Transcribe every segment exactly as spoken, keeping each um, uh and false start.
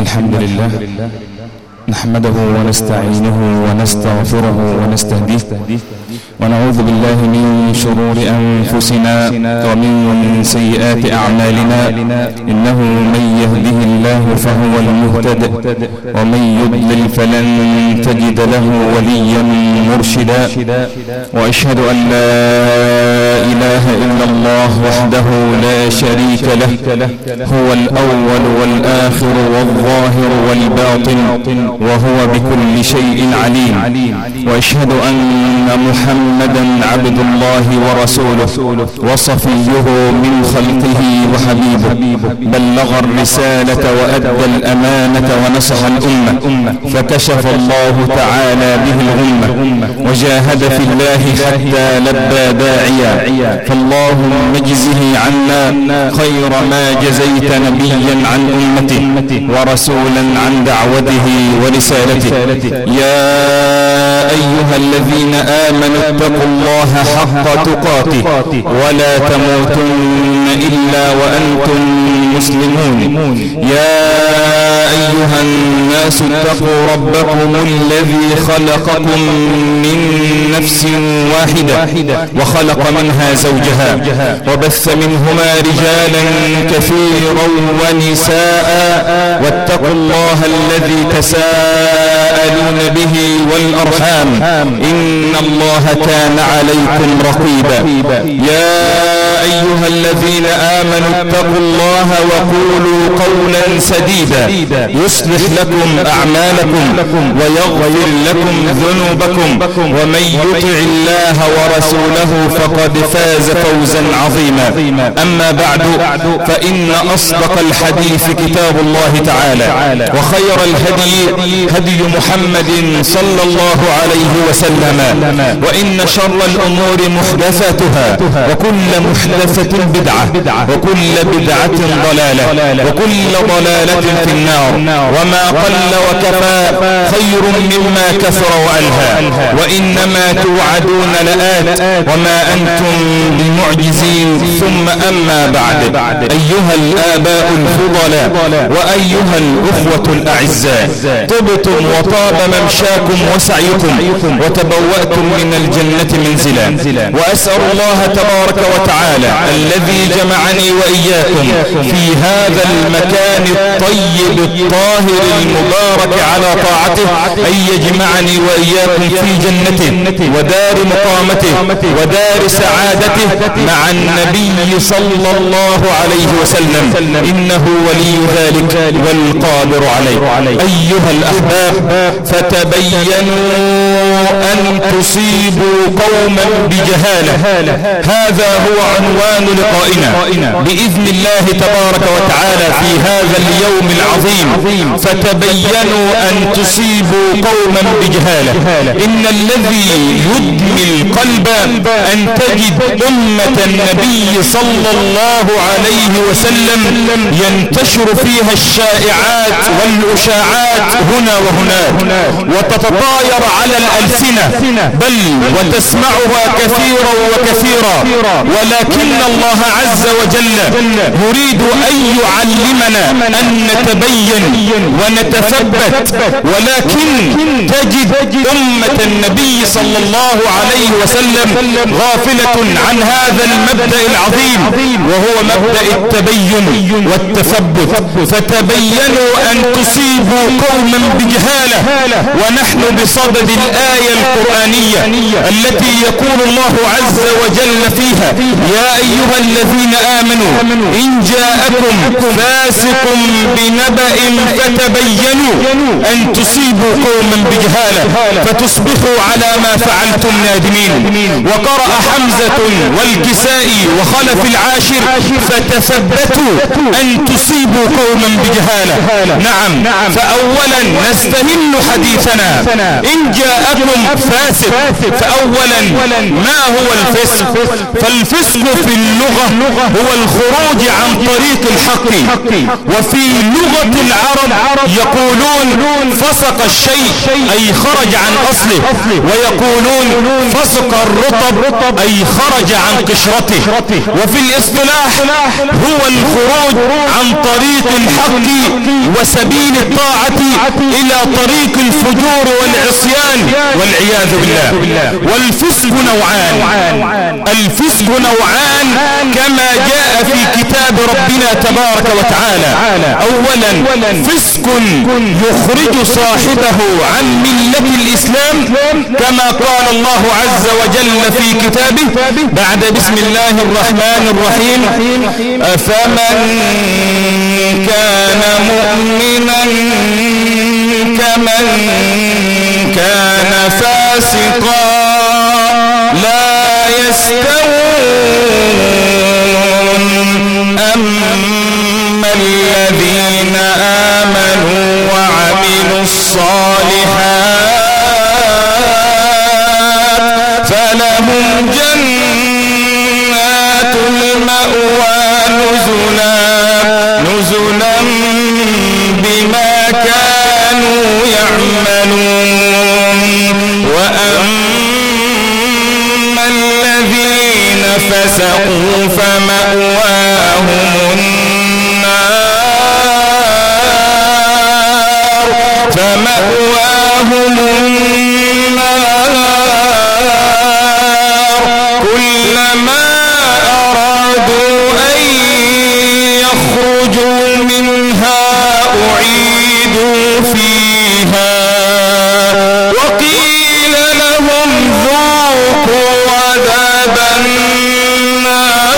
الحمد لله نحمده ونستعينه ونستغفره ونستهديه ونعوذ بالله من شرور أنفسنا ومن سيئات أعمالنا إنه من يهده الله فهو المهتد ومن يضلل فلن تجد له وليا مرشدا وأشهد أن لا إله إلا الله وحده لا شريك له هو الأول والآخر والظاهر والباطن وهو بكل شيء عليم وأشهد أن محمدا عبد الله ورسوله وصفيه من خلقه وحبيبه بلغ الرسالة وأدى الأمانة ونصح الأمة فكشف الله تعالى به الغمة وجاهد في الله حتى لبى داعيا فاللهم اجزه عنا خير ما جزيت نبيا عن أمته ورسولا عن دعوته ورسالته. يا أيها الذين آمنوا اتقوا الله حق تقاته ولا تموتن إلا وأنتم مسلمون. يا أيها الناس اتقوا ربكم الذي خلقكم من نفس واحدة وخلق منها زوجها وبث منهما رجالا كثيرا ونساء واتقوا الله الذي تساءلون به والأرحام إن الله كان عليكم رقيبا. يا أيها الذين آمنوا اتقوا الله وقولوا قولا سديدا يصلح لكم أعمالكم ويغفر لكم ذنوبكم ومن يطع الله ورسوله فقد فاز فوزا عظيما. أما بعد فإن أصدق الحديث كتاب الله تعالى وخير الهدي هدي محمد صلى الله عليه وسلم وإن شر الأمور محدثاتها وكل محدثة بدعة وكل بدعة ضلالة وكل ضلالة في النار وما قل وكفى خير مما كثر وألهى وإنما توعدون لآت وما أنتم بمعجزين. ثم أما بعد أيها الآباء الفضلاء وأيها الأخوة الأعزاء طبتم وطاب ممشاكم وسعيكم وتبوأتم من الجنة منزلا وأسأل الله تبارك وتعالى الذي جمعني وإياكم في هذا المكان الطيب الطاهر المبارك على طاعته أن يجمعني وإياكم في جنته ودار مقامته ودار سعادته مع النبي صلى الله عليه وسلم إنه ولي ذلك والقادر عليه. أيها الأحباب فتبينوا أن تصيبوا قوما بجهالة هذا هو عنوان لقائنا بإذن الله تبارك وتعالى في هذا اليوم العظيم. فتبينوا أن تصيبوا قوما بجهالة. إن الذي يدمي القلب أن تجد أمة النبي صلى الله عليه وسلم ينتشر فيها الشائعات والأشاعات هنا وهناك وتتطاير على الألسنة بل وتسمعها كثيرا وكثيرا ولكن الله عز وجل يريد أن يعلمنا أن نتبين ونتثبت ولكن تجد أمة النبي صلى الله عليه وسلم غافلة عن هذا المبدأ العظيم وهو مبدأ التبين والتثبت. فتبينوا أن تصيبوا قوما بجهالة ونحن بصدد الآية القرآنية التي يقول الله عز وجل فيها يا أيها الذين آمنوا إن جاءكم فاسق بنبأ فتبينوا أن تصيبوا قوما بجهالة فتصبحوا على ما فعلتم نادمين. وقرأ حمزة والكسائي وخلف العاشر فتثبتوا أن تصيبوا قوما بجهالة. نعم فأولا نستهل حديثنا إن جاءكم فاسق. فأولا ما هو الفسق؟ فالفسق في اللغة هو الخروج عن طريق الحق. وفي لغة العرب يقولون فسق الشيء أي خرج عن أصله، ويقولون فسق الرطب أي خرج عن قشرته. وفي الاصطلاح هو الخروج عن طريق الحق وسبيل الطاعة إلى طريق الفجور والعصيان والعياذ بالله. والفسق نوعان، الفسق نوعان كما جاء في كتاب ربنا تبارك وتعالى. أولا فسق يخرج صاحبه عن ملة الإسلام كما قال الله عز وجل في كتابه بعد بسم الله الرحمن الرحيم: أفمن كان مؤمنا كمن كان فاسقا لا يستوون أما الذين آمنوا وعملوا الصالحات فلهم جنات المأوى نزلا نزلا بما كانوا يعملون. وأما الذين فسقوا فمأواهم النار فمأواهم النار كلما أرادوا أن يخرجوا منها أعيدوا فيها وقيل لهم ذوقوا عذاب النار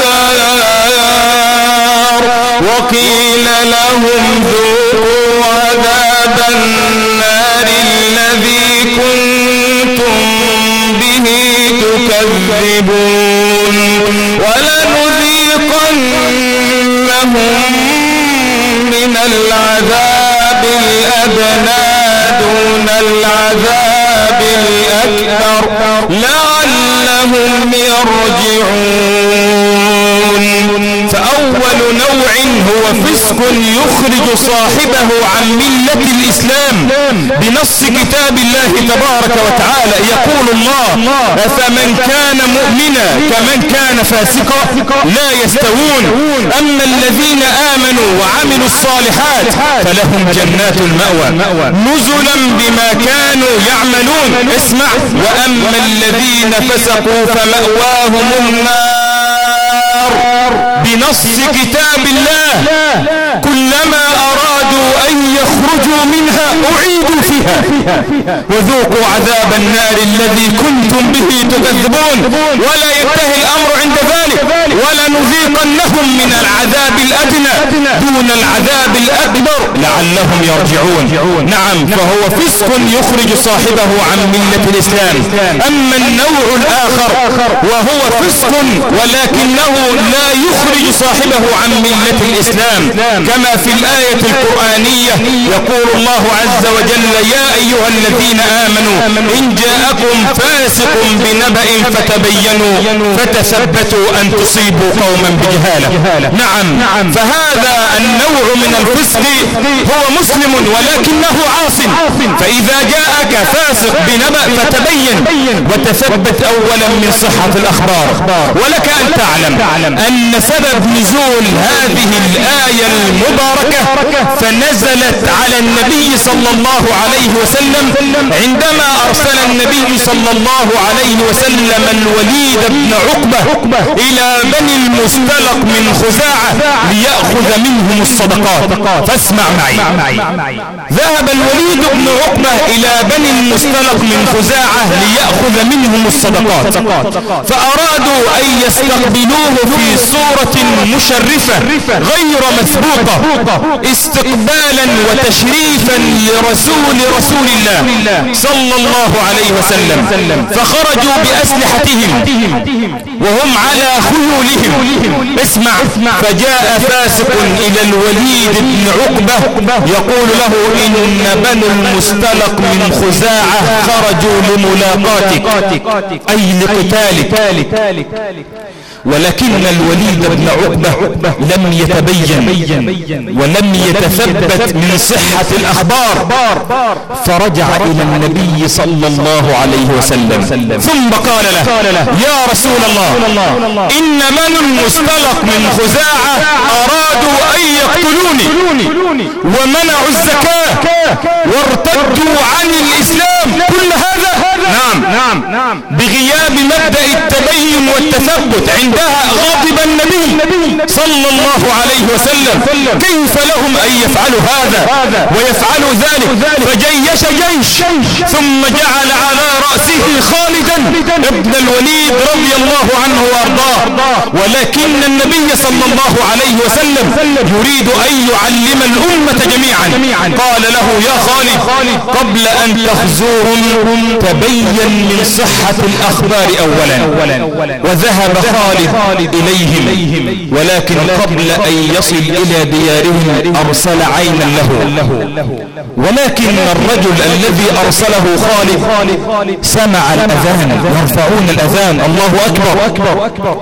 وقيل لهم ذوقوا عذاب النار الذي كنتم به تكذبون. ولنذيقنهم من العذاب الأدنى دون العذاب الأكبر لعلهم يرجعون. فأول نوع هو فسق يخرج صاحبه عن ملة الإسلام بنص كتاب الله تبارك وتعالى. يقول الله: فمن كان مؤمنا كمن كان فاسقا لا يستوون أما الذين آمنوا وعملوا الصالحات فلهم جنات المأوى نزلا بما كانوا يعملون. اسمع: وأما الذين فسقوا فمأواهم النار بنص كتاب الله كلما أرادوا أن يخرجوا منها أعيدوا فيها وذوقوا عذاب النار الذي كنتم به تكذبون. ولا ينتهي الأمر عند ذلك: ولنذيقنهم من العذاب الأدنى دون العذاب الأكبر لعلهم يرجعون. نعم، فهو فسق يخرج صاحبه عن ملة الإسلام. أما النوع الآخر وهو فسق ولكنه لا يخرج صاحبه عن ملة الإسلام كما في الآية القرآنية يقول الله عز وجل: يا أيها الذين آمنوا إن جاءكم فاسق بنبأ فتبينوا فتثبتوا أن تصيبوا قوما بجهالة. نعم، فهذا النوع من الفسق هو مسلم ولكنه عاص. فإذا جاءك فاسق بنبأ فتبين وتثبت أولا من صحة الأخبار. ولك أن تعلم أن سبب نزول هذه الآية المباركة فنزلت على النبي صلى الله عليه وسلم عندما أرسل النبي صلى الله عليه وسلم الوليد بن عقبة إلى بني المستلق من خزاعة ليأخذ منهم الصدقات. فاسمع معي: ذهب الوليد بن عقبة إلى بني المستلق من خزاعة ليأخذ منهم الصدقات، فأرادوا أن يستقبلوه في صورة مشرفة غير مسبوقة استقبالا وتشريفا لرسول رسول الله صلى الله عليه وسلم. فخرجوا بأسلحتهم وهم على خيولهم. اسمع. فجاء فاسق إلى الوليد بن عقبة يقول له إن بنو المستلق من خزاعة خرجوا لملاقاتك أي لقتالك، ولكن الوليد بن عقبة لم يتبين ولم يتثبت من صحة الأخبار، فرجع إلى النبي صلى الله عليه وسلم ثم قال له يا رسول الله إن من المستلق من خزاعة أرادوا أن يقتلوني ومنعوا الزكاة وارتدوا عن الإسلام، كل هذا نعم نعم بغياب مبدأ التبين والتثبت. عندها غضب النبي صلى الله عليه وسلم، كيف لهم أن يفعلوا هذا ويفعلوا ذلك؟ فجيش جيش ثم جعل على رأسه خالدا ابن الوليد رضي الله عنه وارضاه، ولكن النبي صلى الله عليه وسلم يريد أن يعلم الأمة جميعا. قال له يا خالد قبل أن تخزوهم تبين من صحة الأخبار أولا. وذهب خالد إليهم، ولكن قبل أن يصل إلى ديارهم أرسل عينا له، ولكن الرجل الذي أرسله خالد سمع الأذان يرفعون الأذان الله أكبر،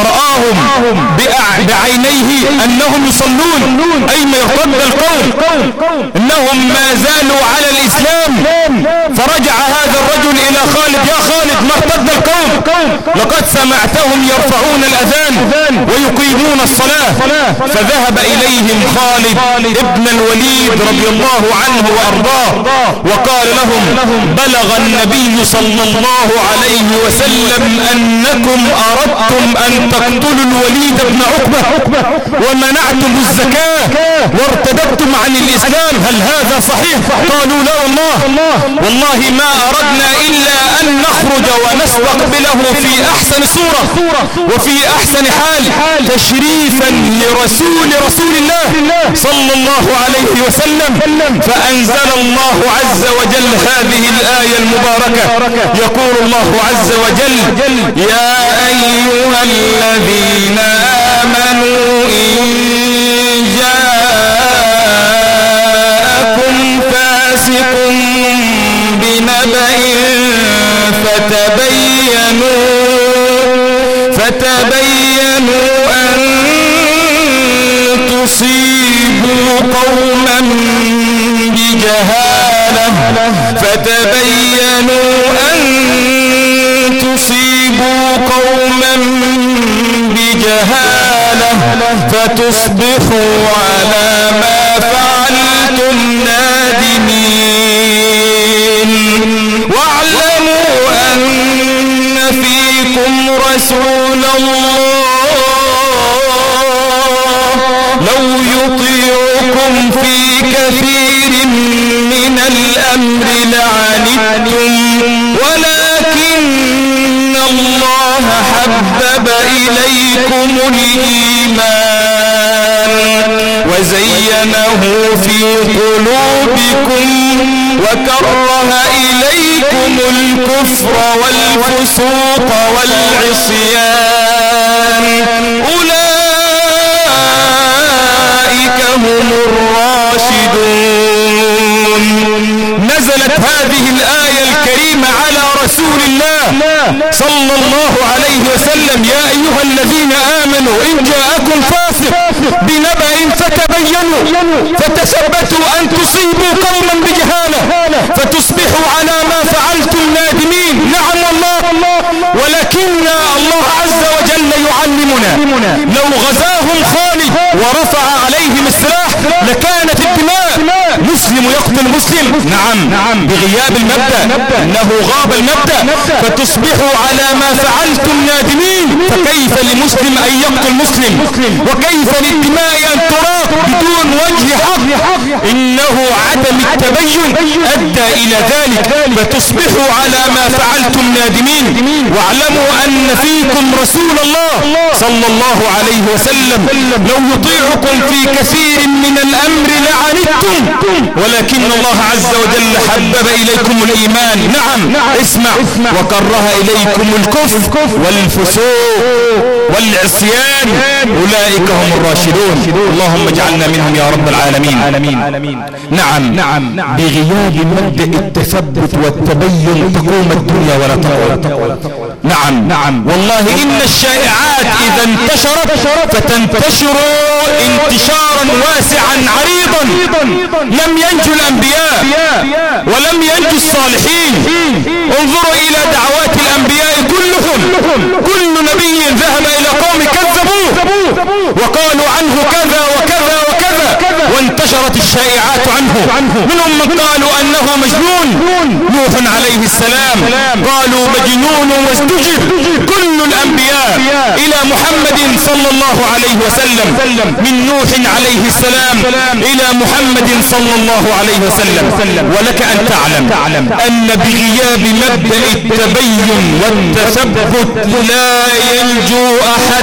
ورآهم بعينيه أنهم يصلون، أي ما يرتد القوم إنهم ما زالوا على الإسلام. فرجع هذا الرجل إلى خالد يا خالد ما ارتد القوم، لقد سمعتهم يرفعون الأذان ويقيمون الصلاة. فذهب إليهم خالد ابن الوليد رضي الله عنه وأرضاه وقال لهم بلغ النبي صلى الله عليه وسلم أنكم أردتم أن تقتلوا الوليد بن عقبة ومنعتم الزكاة وارتدتم عن الإسلام، هل هذا صحيح؟ قالوا لا والله والله ما أردنا إلا أن نخرج ونستقبله في أحسن صورة وفي أحسن حال تشريفا لرسول رسول الله صلى الله عليه وسلم. فأنزل الله عز وجل هذه الآية المباركة، يقول الله عز وجل يا أيها الذين آمنوا إن جاءكم فاسق بنبأ فتبينوا فتبينوا أن تصيبوا قوما بجهالة فتبينوا أن تصيبوا قوما بجهالة فتصبحوا على ما فعلتم نادمين. واعلموا أن فيكم رسول الله لو يطيعكم في كثير من الأمر لعنتم ولكن الله حبب إليكم الإيمان وزينه في قلوبكم وكره إليكم الكفر والفسوق والعصيان أولئك هم الراشدون. نزلت هذه الآية الكريمة على رسول الله صلى الله عليه وسلم يا أيها الذين آمنوا إن جاءكم فاسق بنبأ فتبينوا فتثبتوا أن تصيبوا قوما بجهالة فتصبحوا على ما فعلتم نادمين. نعم والله، ولكن الله عز وجل يعلمنا لو غزاهم خالد ورفع عليهم السلاح لكانت الدماء، مسلم يقتل مسلم نعم بغياب المبدأ انه غاب المبدأ فتصبحوا على ما فعلتم نادمين. فكيف لمسلم ان يقتل مسلم وكيف للدماء ان تراق بدون وجه حق إنه عدم التبين أدى إلى ذلك، فتصبحوا على ما فعلتم نادمين. واعلموا أن فيكم رسول الله صلى الله عليه وسلم لو يطيعكم في كثير من الأمر لعنتم، ولكن الله عز وجل حبب إليكم الإيمان، نعم اسمع، وكره إليكم الكفر والفسوق والعصيان، أولئك هم الراشدون. اللهم اجعلنا منهم يا رب العالمين. نعم نعم بغياب مبدأ التثبت والتبين تقوم الدنيا ولا تقوم. نعم نعم والله إن الشائعات إذا انتشرت فتنتشر انتشارا واسعا عريضا. لم ينجو الأنبياء ولم ينجو الصالحين. انظروا إلى دعوات الأنبياء كلهم، كل نبي ذهب إلى قوم كذبوه وقالوا عنه كذا وكذا وكذا، وانتشرت الشائعات عنه. منهم من قالوا أنه مجنون، نوح عليه السلام قالوا مجنون وازدجر. كل الأنبياء إلى محمد صلى الله عليه وسلم، من نوح عليه السلام إلى محمد صلى الله عليه وسلم. ولك أن تعلم أن بغياب مبدأ التبين والتثبت لا ينجو أحد،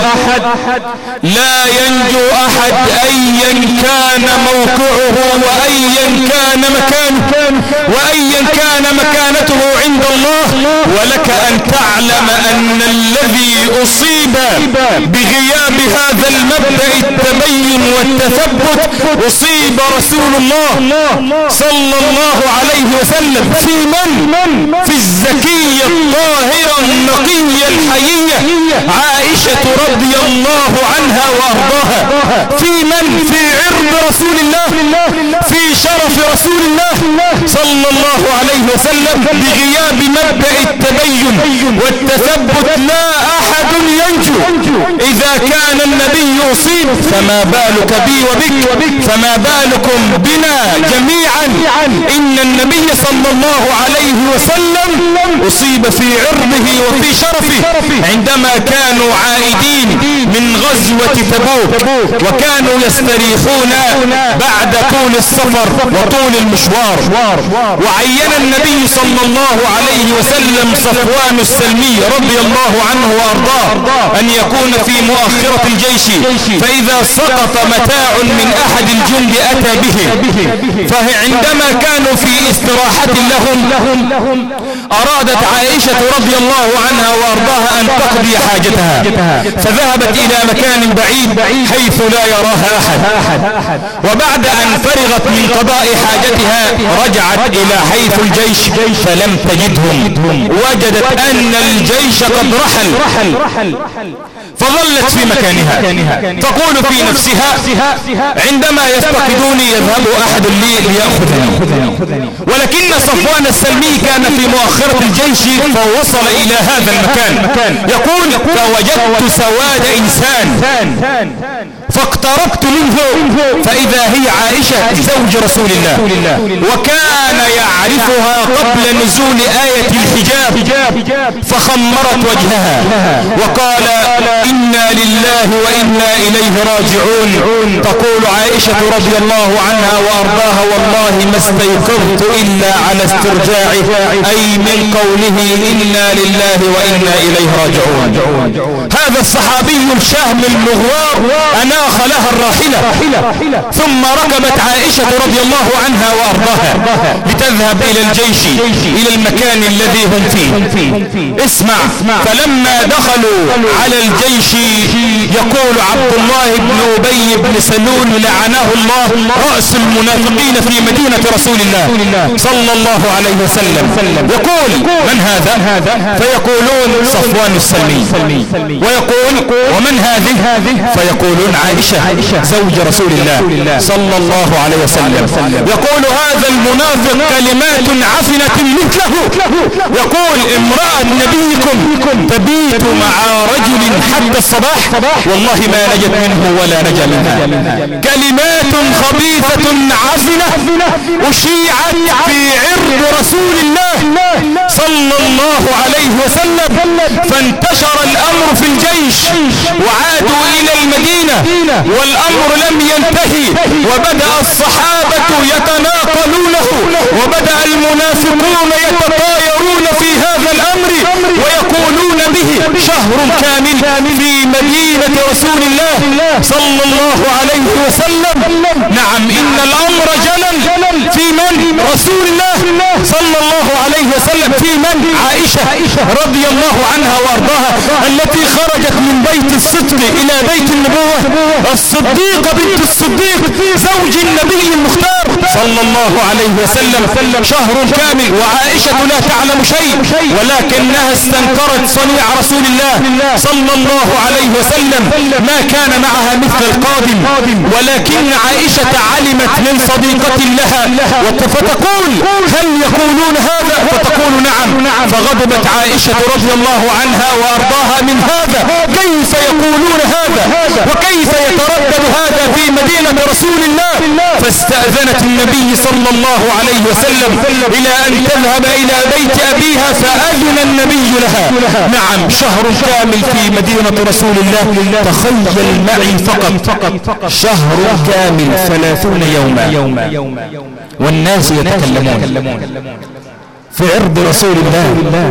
لا ينجو أحد أيا كان موقعه وأيا كان مكانه وأيا كان مكانته عند الله. ولك أن تعلم أن الذي أصيب بغياب هذا المبدأ التبين والتثبت أصيب رسول الله صلى الله عليه وسلم. في من؟ في الزكية الطاهرة النقية الحيية عائشة رضي الله عنها وأرضاها. في من؟ في عرض رسول الله، في شرف رسول الله صلى الله عليه وسلم. بغياب مبدأ التبين والتثبت لا أحد ينجو. إذا كان النبي أصيب فما بالك بي وبك، فما بالكم بنا جميعا. إن النبي صلى الله عليه وسلم أصيب في عرضه وفي شرفه عندما كانوا عائدين من غزوة تبوك، وكانوا يستريحون بعد طول السفر وطول المشوار. وعين النبي صلى الله عليه وسلم صفوان السلمي رضي الله عنه وأرضاه أن يكون في مؤخرة الجيش، فإذا سقط متاع من أحد الجند أتى به. فعندما كانوا في استراحة لهم أرادت عائشة رضي الله عنها وأرضاها أن تقضي حاجتها، فذهبت إلى مكان بعيد حيث لا يراها أحد. وبعد أن فرغت من قضاء حاجتها رجعت إلى حيث الجيش فلم تجدهم، وجدت أن الجيش قد رحل، فظلت في مكانها تقول في نفسها عندما يفتقدوني يذهب أحد لي ليأخذني. ولكن صفوان السلمي كان في مؤخرة الجيش فوصل إلى هذا المكان. يقول فوجدت سواد إنسان فاقتربت منه فإذا هي عائشة زوج رسول الله، وكان يعرفها قبل نزول آية الحجاب، فخمرت وجهها وقال إنا لله وإنا إليه راجعون. تقول عائشة رضي الله عنها وأرضاها والله ما استيقظت إلا على استرجاعه، أي من قوله إنا لله وإنا إليه راجعون. هذا الصحابي الشهم المغوار أناخ لها الراحلة، ثم ركبت عائشة رضي الله عنها وأرضاها لتذهب إلى الجيش، إلى المكان الذي هم فيه. اسمع، فلما دخلوا على الجيش يقول عبد الله بن أبي بن سلول لعنه الله رأس المنافقين في مدينة رسول الله صلى الله عليه وسلم، يقول من هذا؟ فيقولون صفوان السلمي. ويقول ومن هذه؟ فيقولون عائشة زوج رسول الله صلى الله عليه وسلم. يقول هذا المنافق كلمات عفنة مثله، يقول امرأة نبيكم تبيت مع رجل حتى الصباح والله ما نجت منه ولا نجا منها. كلمات خبيثة عفنة أشيعت في عرض رسول الله صلى الله عليه وسلم، فانتشر الأمر في الجيش وعادوا إلى المدينة والأمر لم ينتهي، وبدأ الصحابة يتناقلونه، وبدأ المنافقون يتطايرون في هذا الأمر ويقولون به شهر كامل في مدينة رسول الله صلى الله عليه وسلم. نعم، إن الأمر جلل في من؟ رسول الله صلى الله عليه وسلم. في من؟ عائشة رضي الله عنها وارضاها، التي خرجت من بيت الصدق إلى بيت النبوة، الصديقة بنت الصديق زوج النبي المختار صلى الله عليه وسلم. شهر كامل وعائشة لا تعلم شيء، ولكنها استنكرت صنيع رسول الله صلى الله عليه وسلم، ما كان معها مثل القادم، ولكن عائشة علمت من صديقة لها فتقول هل يقولون هذا؟ فتقول نعم. فغضبت عائشة رضي الله عنها وارضاها من هذا، كيف يقولون هذا وكيف يتردد هذا في مدينة رسول الله؟ فاستأذنت النبي صلى الله عليه وسلم إلى أن تذهب إلى بيت أبيها، فأذن النبي لها. نعم، شهر كامل في مدينة رسول الله. تخيل معي فقط شهر كامل ثلاثون يوما والناس يتكلمون في عرض رسول الله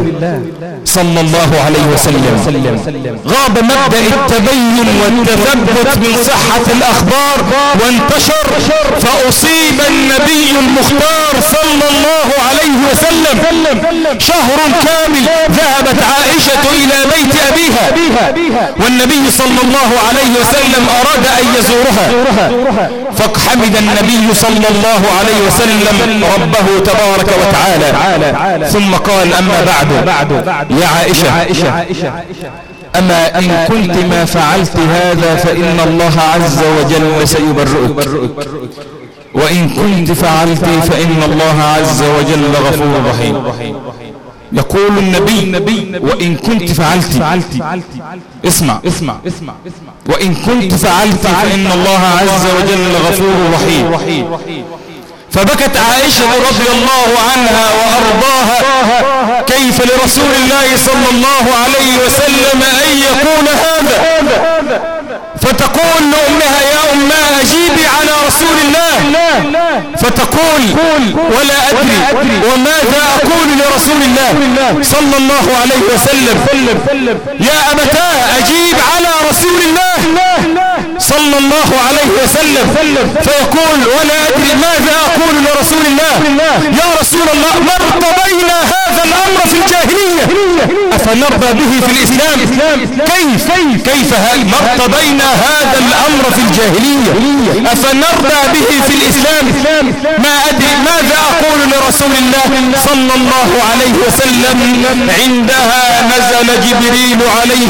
صلى الله عليه وسلم. غاب مبدأ التبين والتثبت من صحة الأخبار وانتشر، فأصيب النبي المختار صلى الله عليه وسلم. شهر كامل ذهبت عائشة إلى بيت أبيها، والنبي صلى الله عليه وسلم أراد أن يزورها، فحمد النبي صلى الله عليه وسلم ربه تبارك وتعالى، ثم قال أما بعد يا عائشة، أما إن كنت ما فعلت هذا فإن الله عز وجل سيبرئك، وإن كنت فعلت فإن الله عز وجل غفور رحيم. يقول النبي وإن كنت فعلت، اسمع اسمع وإن كنت فعلت فإن الله عز وجل غفور رحيم. فبكت عائشة رضي الله عنها وأرضاها، كيف لرسول الله صلى الله عليه وسلم أن يقول هذا؟ فتقول لأمها يا أمها أجيبي على رسول الله، فتقول ولا أدري وماذا أقول لرسول الله صلى الله عليه وسلم. يا أبتاه أجيب على رسول الله صلى الله عليه وسلم. فيقول ولا أدري ماذا أقول لرسول الله. يا رسول الله، مرضينا هذا الأمر في الجاهلية أفنرضى به في الإسلام؟ كيف كيف مرضينا هذا الأمر في الجاهلية أفنرضى به في الإسلام؟ ما أدري ماذا أقول لرسول الله صلى الله عليه وسلم. عندها نزل جبريل عليه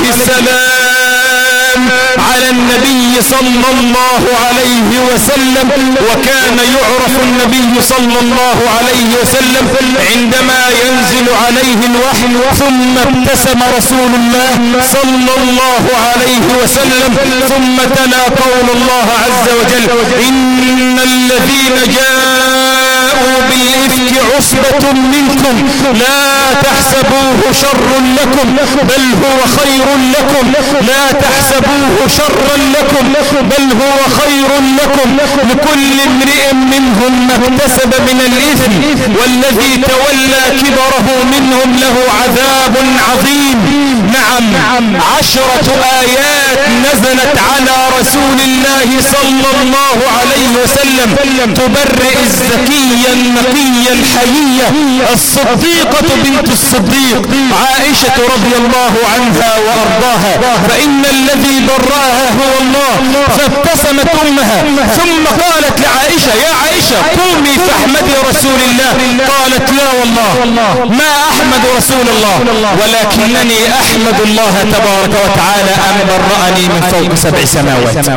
السلام على النبي صلى الله عليه وسلم، وكان يعرف النبي صلى الله عليه وسلم عندما ينزل عليه الوحي. ثم ابتسم رسول الله صلى الله عليه وسلم، ثم تلا قول الله عز وجل إن الذين جاءوا بالإفك عصبة منكم لا تحسبوه شر لكم بل هو خير لكم، لا تحسبوه شرا لكم بل هو خير لكم، لكل امرئ منهم ما اكتسب من الإثم والذي تولى كبره منهم له عذاب عظيم. نعم، عشرة آيات نزلت على رسول الله صلى الله عليه وسلم تبرئ الزكية النقية الحيية الصديقة بنت الصديق عائشة رضي الله عنها وأرضاها، فإن الذي براها هو الله. فابتسمت أمها ثم قالت لعائشة يا عائشة قومي فاحمدي رسول الله. قالت لا والله ما أحمد رسول الله، ولكنني أحمد الله تبارك وتعالى أن برأني من فوق سبع سماوات.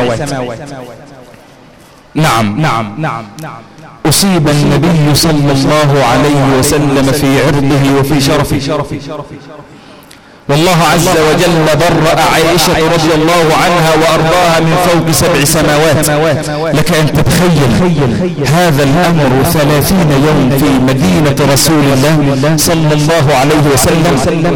نعم نعم نعم أصيب النبي صلى الله عليه وسلم في عرضه وفي شرفه، والله عز وجل برأ عائشة رضي الله عنها وأرضاها من فوق سبع سماوات. لك أن تتخيل هذا الأمر ثلاثين يوم في مدينة رسول الله صلى الله عليه وسلم.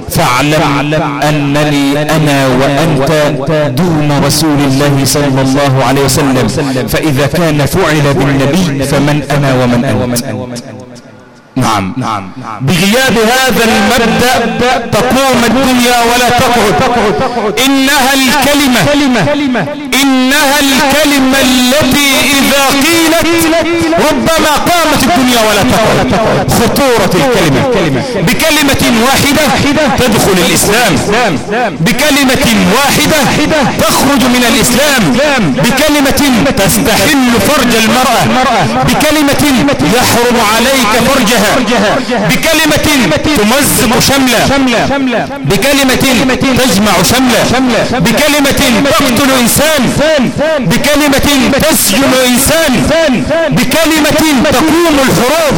فاعلم أنني أنا وأنت دون رسول الله صلى الله عليه وسلم، فإذا كان فعل بالنبي فمن أنا ومن أنت. نعم. نعم بغياب هذا المبدأ تقوم الدنيا ولا تقعد. إنها الكلمة إنها الكلمة التي إذا قيلت ربما قامت الدنيا ولا تقعد. خطورة الكلمة. بكلمة واحدة تدخل الإسلام، بكلمة واحدة تخرج من الإسلام، بكلمة تستحل فرج المرأة، بكلمة يحرم عليك فرجها، بكلمة تمزق شملة، بكلمة تجمع شملة، بكلمة تقتل إنسان، بكلمة تسجن إنسان، بكلمة تقوم الحروب،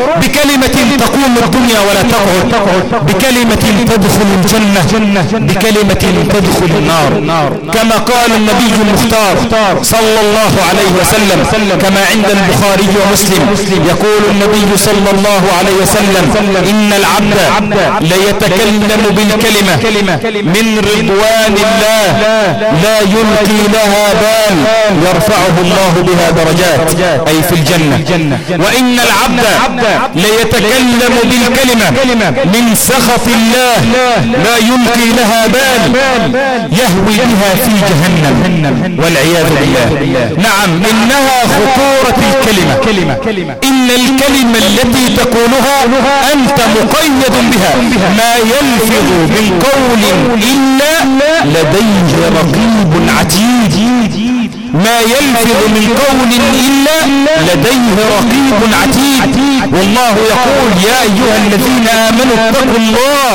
بكلمة تقوم الدنيا ولا تقعد، بكلمة تدخل الجنة، بكلمة تدخل النار. كما قال النبي المختار صلى الله عليه وسلم كما عند البخاري ومسلم، يقول النبي صلى الله عليه وسلم: إن العبد ليتكلم بالكلمة من رضوان الله لا يلقي لها بال يرفعه الله بها درجات، أي في الجنة. وإن العبد ليتكلم بالكلمة من سخط الله لا يلقي لها بال يهوي بها في جهنم والعياذ بالله. نعم إنها خطورة الكلمة. إن الكلمة التي تقولها أنت مقيد بها، ما يلفظ من قول إلا لديه رقيب عتيد، ما يلفظ من قول إلا لديه رقيب عتيد. والله يقول: يا أيها الذين آمنوا اتقوا الله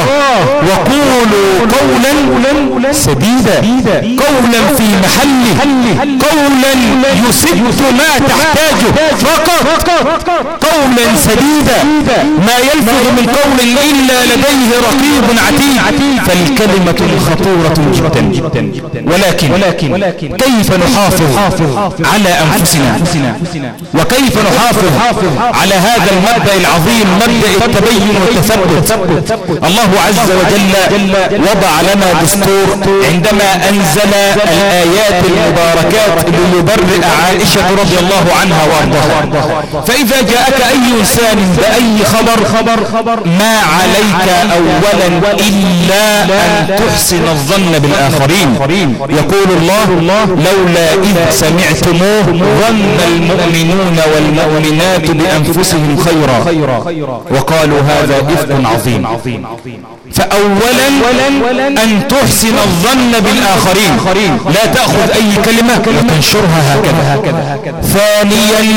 وقولوا قولا سديدا، قولا في محله، قولا يسد ما تحتاجه فقط، قولا سديدا، ما يلفظ من قول إلا لديه رقيب عتيد. فالكلمة خطورة جدا. ولكن كيف نحافظ على أنفسنا، وكيف نحافظ على هذا المبدأ العظيم، مبدأ التبين والتثبت؟ الله عز وجل وضع لنا دستور عندما أنزل الآيات المباركات ليبرئ عائشة رضي الله عنها وارضاها. فإذا جاءك أي إنسان بأي خبر ما عليك أولا إلا أن تحسن الظن بالآخرين. يقول الله: لولا إذ سمعتموه ظن المؤمنون والمؤمنات بأنفسهم خيرا وقالوا هذا إفك عظيم. فأولا أن تحسن الظن بالآخرين، لا تأخذ أي كلمة وتنشرها هكذا. ثانيا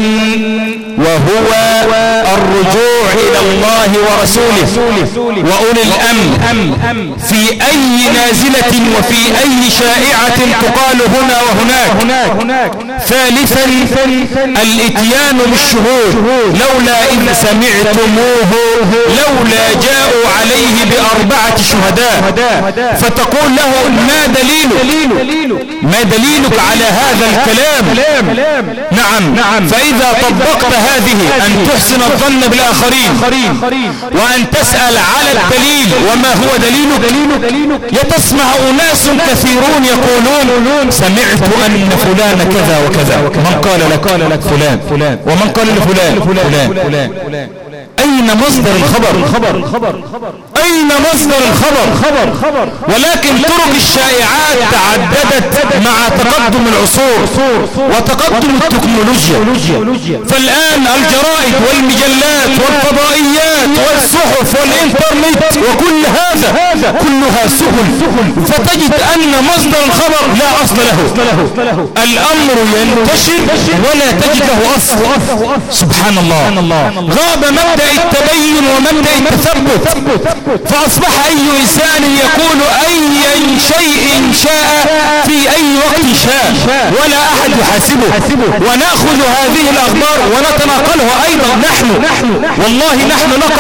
وهو الرجوع إلى الله ورسوله وأولي الأمر في أي نازلة وفي أي شائعة تقال هنا وهناك. ثالثا الاتيان بالشهود، لولا إذ سمعتموه لولا جاءوا عليه بأربعة شهداء، فتقول له: ما دليلك ما دليلك على هذا الكلام؟ نعم. فإذا طبقت هذه أن تحسن الظن بالآخرين وأن تسأل على الدليل وما هو دليلك، يتسمع أناس كثيرون يقولون: سمعت أن فلان كذا وكذا. من قال لك فلان؟ ومن قال لفلان فلان؟ أين مصدر الخبر؟ أين مصدر الخبر؟ ولكن طرق الشائعات تعددت مع تقدم العصور وتقدم التكنولوجيا. فالآن الجرائد والمجلات والفضائيات والصحف والإنترنت وكل هذا كلها سهل، فتجد أن مصدر الخبر لا أصل له. الأمر ينتشر ولا تجد له أصل. سبحان الله. غاب مبدأ التبين ومبدأ التثبت، فأصبح أي إنسان يقول أي شيء شاء في أي وقت شاء ولا أحد يحاسبه، ونأخذ هذه الأخبار ونتناقلها أيضا نحن. والله نحن نقع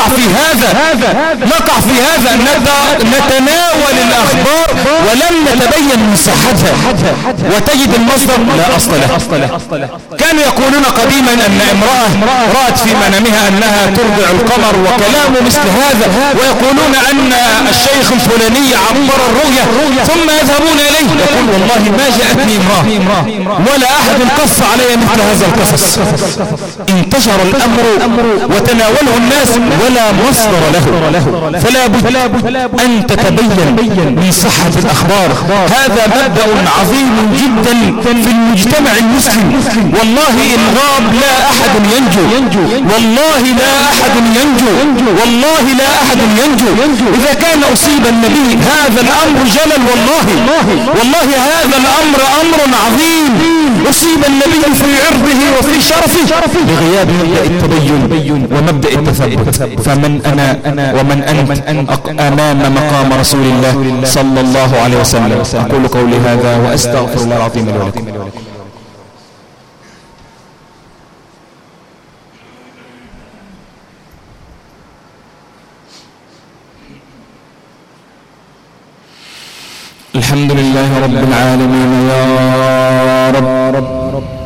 نقع في هذا نقع في هذا نتناول الأخبار ولم نتبين من صحتها وتجد المصدر لا أصل له. كانوا يقولون قديما أن امرأة رأت في منامها أنها ترضع القمر وكلام مثل هذا، ويقولون أن الشيخ الفلاني عبر الرؤيا ثم يذهبون إليه يقول والله ما جاءتني امرأة ولا أحد قص علي مثل هذا القصص. انتشر الأمر وتناوله الناس ولا مصدر له، فلا بد أن تتبين من صحة الأخبار. هذا مبدأ عظيم جدا في المجتمع المسلم. والله إن غاب لا أحد ينجو، والله لا أحد ينجو، والله لا أحد ينجو. إذا كان أصيب النبي هذا الأمر جلل، والله والله هذا الأمر أمر عظيم. أصيب النبي في عرضه وفي شرفه بغياب مبدأ التبين ومبدأ التثبت. فمن أنا ومن أنت أمام مقام رسول الله صلى الله عليه وسلم. أقول قولي هذا وأستغفر الله العظيم لي ولكم. الحمد لله رب العالمين يا رب،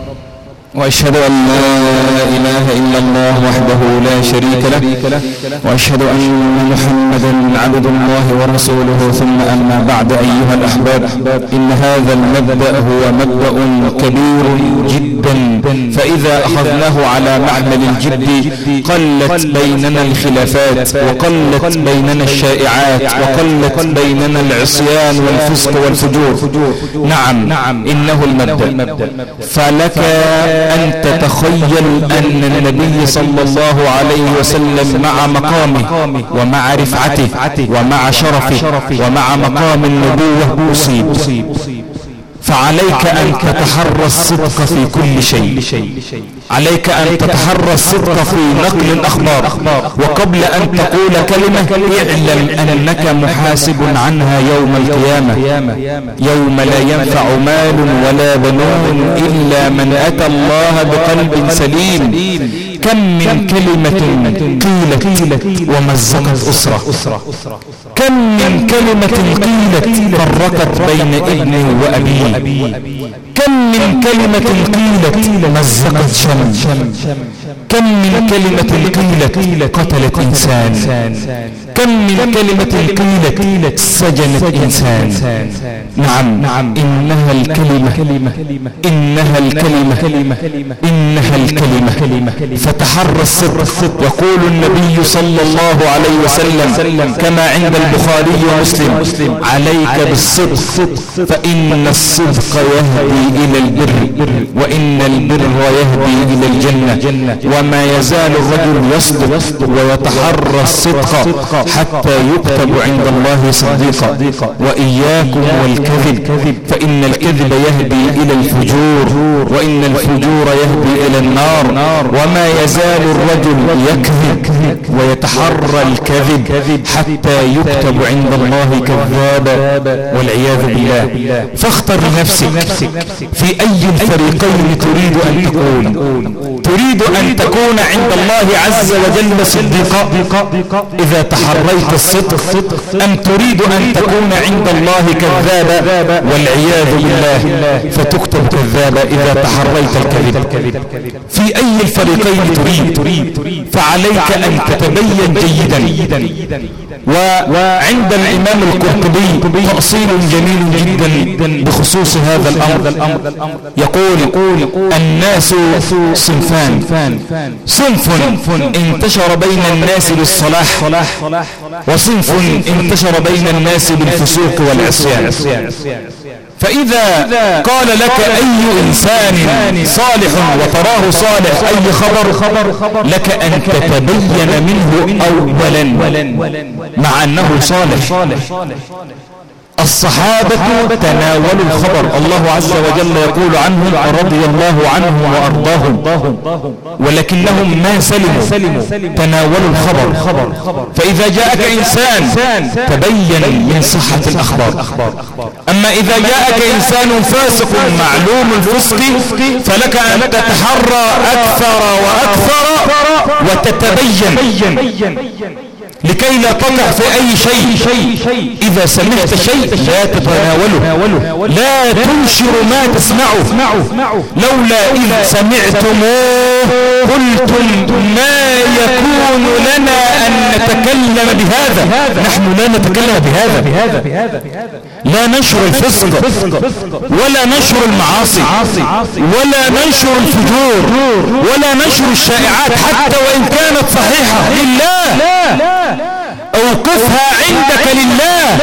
وأشهد أن لا إله إلا الله وحده لا شريك له، وأشهد أن محمدا عبد الله ورسوله. ثم أما بعد أيها الأحباب، إن هذا المبدأ هو مبدأ كبير جدا، فإذا أخذناه على محمل الجد قلت بيننا الخلافات وقلت بيننا الشائعات وقلت بيننا العصيان والفسق والفجور. نعم إنه المبدأ. فلك أن تتخيل أن النبي صلى الله عليه وسلم مع مقامه ومع رفعته ومع شرفه ومع مقام النبوة أصيب. فعليك أن تتحرى الصدق في كل شيء، عليك أن تتحرى الصدق في نقل الأخبار، وقبل أن تقول كلمة اعلم أنك محاسب عنها يوم القيامة، يوم لا ينفع مال ولا بنون إلا من أتى الله بقلب سليم. كم من كلمة قيلت ومزقت أسرة، كم من كلمة قيلت فرقت بين ابن وأبيه، كم من كلمة قيلت مزقت شمل، كم من كلمة قيلت قتلت إنسان، كم من كلمة قيلت سجنت إنسان. نعم إنها الكلمة، إنها الكلمة، إنها الكلمة. فتحرى الصدق. يقول النبي صلى الله عليه وسلم كما عند البخاري ومسلم عليك بالصدق فإن الصدق يهدي إلى البر وإن البر يهدي إلى الجنة. وما يزال الرجل يصدق ويتحرى الصدق حتى يكتب عند الله صديقا. وإياكم والكذب فإن الكذب يهدي إلى الفجور وإن الفجور يهدي إلى النار. وما يزال الرجل يكذب ويتحرى الكذب حتى يكتب عند الله كذابا والعياذ بالله. فاختر لنفسك في أي الفريقين تريد أن تكون. تريد أن تكون عند الله عز وجل صديقا إذا تحريت الصدق، أم تريد أن تكون عند الله كذابا والعياذ بالله فتكتب كذابا إذا تحريت الكذب؟ في أي الفريقين تريد؟ فعليك أن تتبين جيدا. وعند الإمام القرطبي تأصيل جميل جدا بخصوص هذا الأمر. يقول الناس صنفان، صنف انتشر بين الناس بالصلاح وصنف انتشر بين الناس بالفسوق والعصيان. فإذا قال لك أي إنسان صالح وتراه صالح أي خبر لك أن تتبين منه أولا مع أنه صالح. الصحابة تناولوا الخبر، الله عز وجل يقول عنهم رضي الله عنهم وأرضاهم، ولكنهم ما سلموا تناولوا الخبر. فإذا جاءك إنسان تبين من صحة الأخبار، أما إذا جاءك إنسان فاسق معلوم الفسق فلك أن تتحرى أكثر وأكثر وتتبين لكي لا تقع في أي شيء. إذا سمعت شيء لا تتناوله، لا تنشر ما تسمعه، لولا إذا سمعتموه قلتم ما يكون لنا أن نتكلم بهذا. نحن لا نتكلم بهذا، لا ننشر الفسق ولا ننشر المعاصي ولا ننشر الفجور ولا ننشر الشائعات حتى وإن كانت صحيحة لله. اوقفها عندك لله،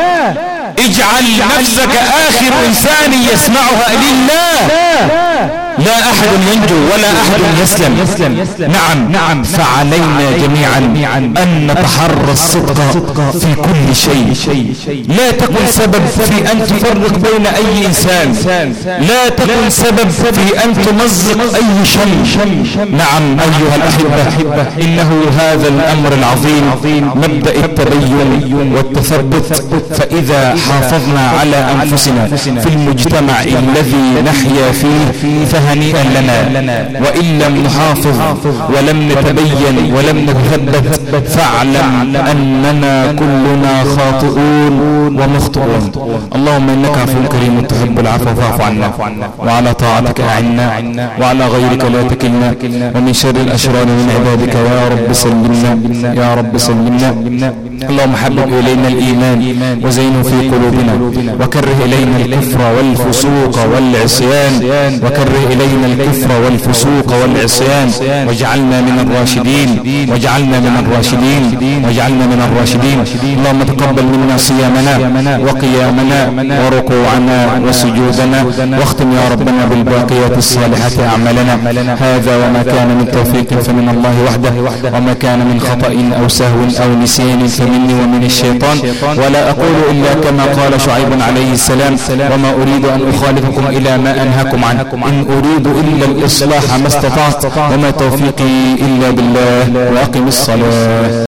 اجعل نفسك آخر إنسان يسمعها لله. لا أحد ينجو ولا أحد يسلم. نعم نعم فعلينا جميعا أن نتحرى الصدق في كل شيء. لا تكن سبب في أن تفرق بين أي إنسان، لا تكن سبب في أن تمزق أي شيء. نعم أيها الأحبة، إنه هذا الأمر العظيم مبدأ التبين والتثبت. فإذا حافظنا على أنفسنا في المجتمع الذي نحيا فيه فهنيئا لنا، وإن لم نحافظ ولم نتبين ولم نتثبت فاعلم أننا كلنا خاطئون ومخطئون. اللهم إنك عفو كريم تحب العفو فاعف عنا، وعلى طاعتك أعنا، وعلى غيرك لا تكلنا، ومن شر الأشرار من عبادك يا رب سلمنا يا رب سلمنا. اللهم حبب إلينا الإيمان وزينه في قلوبنا، وكره إلينا الكفر والفسوق والعصيان وكره إلينا الكفر والفسوق والعصيان واجعلنا من الراشدين واجعلنا من الراشدين واجعلنا من الراشدين. اللهم تقبل منا صيامنا وقيامنا وركوعنا وسجودنا، واختم يا ربنا بالباقيات الصالحات أعمالنا. هذا وما كان من توفيق فمن الله وحده، وما كان من خطأ أو سهو أو نسيان فمني ومن الشيطان. ولا أقول إلا كما قال شعيب عليه السلام: وما أريد أن أخالفكم إلى ما أنهاكم عنه، إن أريد إلا الإصلاح ما استطعت، وما توفيقي إلا بالله. وأقم الصلاة.